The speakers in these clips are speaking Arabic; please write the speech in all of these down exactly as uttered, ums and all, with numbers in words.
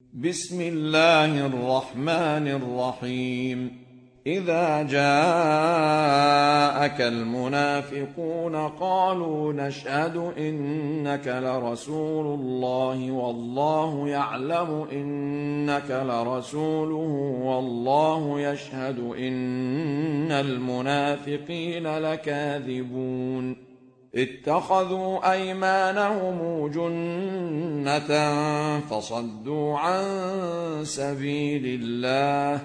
بسم الله الرحمن الرحيم. إذا جاءك المنافقون قالوا نشهد إنك لرسول الله والله يعلم إنك لرسوله والله يشهد إن المنافقين لكاذبون اتخذوا أيمانهم جنة فصدوا عن سبيل الله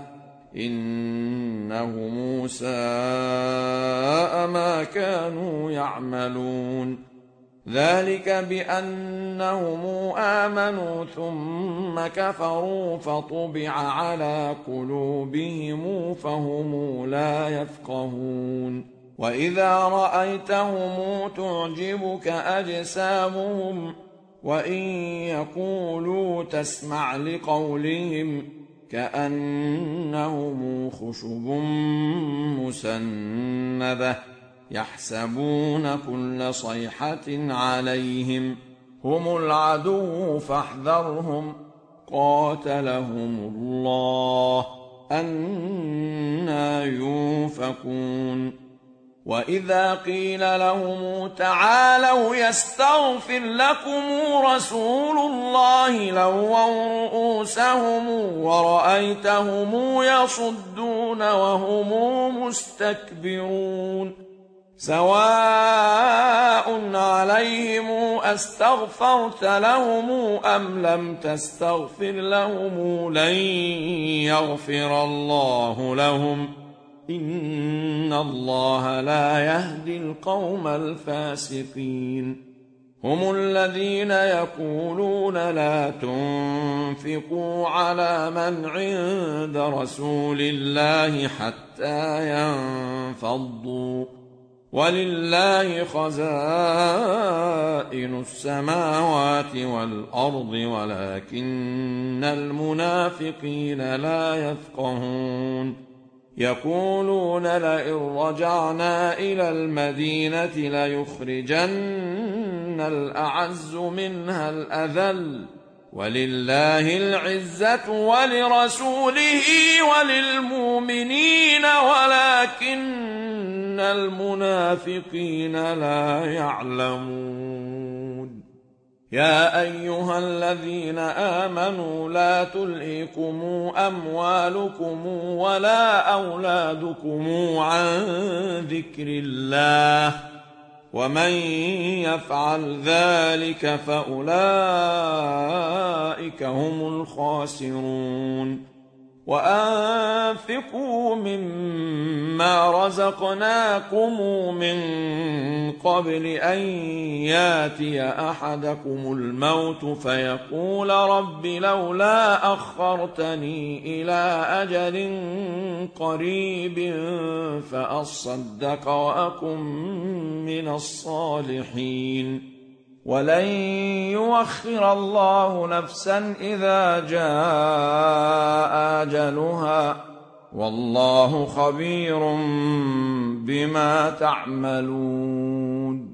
إنهم ساء ما كانوا يعملون ذلك بأنهم آمنوا ثم كفروا فطبع على قلوبهم فهم لا يفقهون وإذا رأيتهم تعجبك أجسامهم وإن يقولوا تسمع لقولهم كأنهم خشب مسندة يحسبون كل صيحة عليهم هم العدو فاحذرهم قاتلهم الله أنى يؤفكون وإذا قيل لهم تعالوا يستغفر لكم رسول الله لووا رؤوسهم ورأيتهم يصدون وهم مستكبرون سواء عليهم أستغفرت لهم أم لم تستغفر لهم لن يغفر الله لهم إن الله لا يهدي القوم الفاسقين هم الذين يقولون لا تنفقوا على من عند رسول الله حتى ينفضوا ولله خزائن السماوات والأرض ولكن المنافقين لا يفقهون يقولون لئن رجعنا إلى المدينة ليخرجن الأعز منها الأذل ولله العزة ولرسوله وللمؤمنين ولكن المنافقين لا يعلمون يا أيها الذين آمنوا لا تلهكم أموالكم ولا أولادكم عن ذكر الله ومن يفعل ذلك فأولئك هم الخاسرون وأنفقوا مما رزقناكم من قبل أن ياتي أحدكم الموت فيقول رب لولا أخرتني إلى أجل قريب فأصدق وأكن من الصالحين ولن يؤخر الله نفسا إذا جاء أجلها والله خبير بما تعملون